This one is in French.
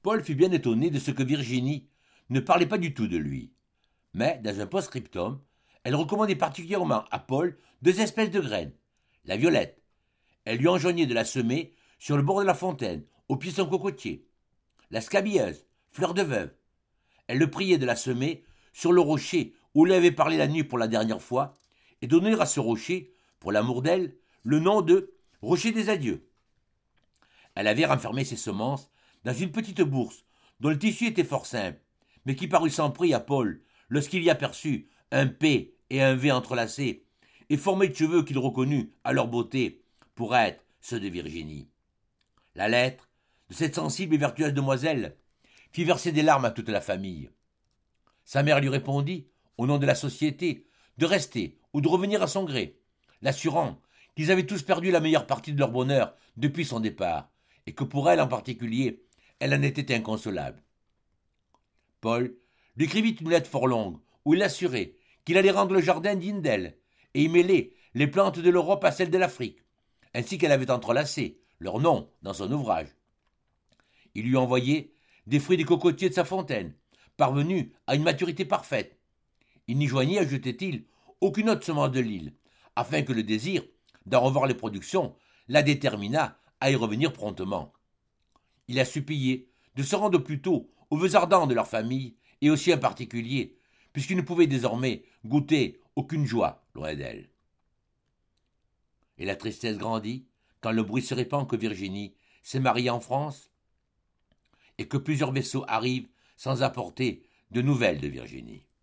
Paul fut bien étonné de ce que Virginie ne parlait pas du tout de lui. Mais, dans un post-scriptum, elle recommandait particulièrement à Paul deux espèces de graines. La violette. Elle lui enjoignait de la semer sur le bord de la fontaine, au pied de son cocotier. La scabilleuse, fleur de veuve. Elle le priait de la semer sur le rocher où il avait parlé la nuit pour la dernière fois, et donner à ce rocher, pour l'amour d'elle, le nom de rocher des adieux. Elle avait renfermé ses semences dans une petite bourse dont le tissu était fort simple, mais qui parut sans prix à Paul lorsqu'il y aperçut un P et un V entrelacés et formés de cheveux qu'il reconnut à leur beauté pour être ceux de Virginie. La lettre de cette sensible et vertueuse demoiselle fit verser des larmes à toute la famille. Sa mère lui répondit, au nom de la société, de rester ou de revenir à son gré, l'assurant qu'ils avaient tous perdu la meilleure partie de leur bonheur depuis son départ, et que pour elle en particulier, elle en était inconsolable. Paul lui écrivit une lettre fort longue, où il assurait qu'il allait rendre le jardin digne d'elle, et y mêler les plantes de l'Europe à celles de l'Afrique, ainsi qu'elle avait entrelacé leurs noms dans son ouvrage. Il lui envoyait des fruits des cocotiers de sa fontaine, parvenus à une maturité parfaite. Il n'y joignait, ajoutait-il, aucune autre semence de l'île, afin que le désir d'en revoir les productions la déterminât à y revenir promptement. Il a supplié de se rendre plus tôt aux vœux ardents de leur famille, et aussi en particulier, puisqu'il ne pouvait désormais goûter aucune joie loin d'elle. Et la tristesse grandit quand le bruit se répand que Virginie s'est mariée en France, et que plusieurs vaisseaux arrivent sans apporter de nouvelles de Virginie.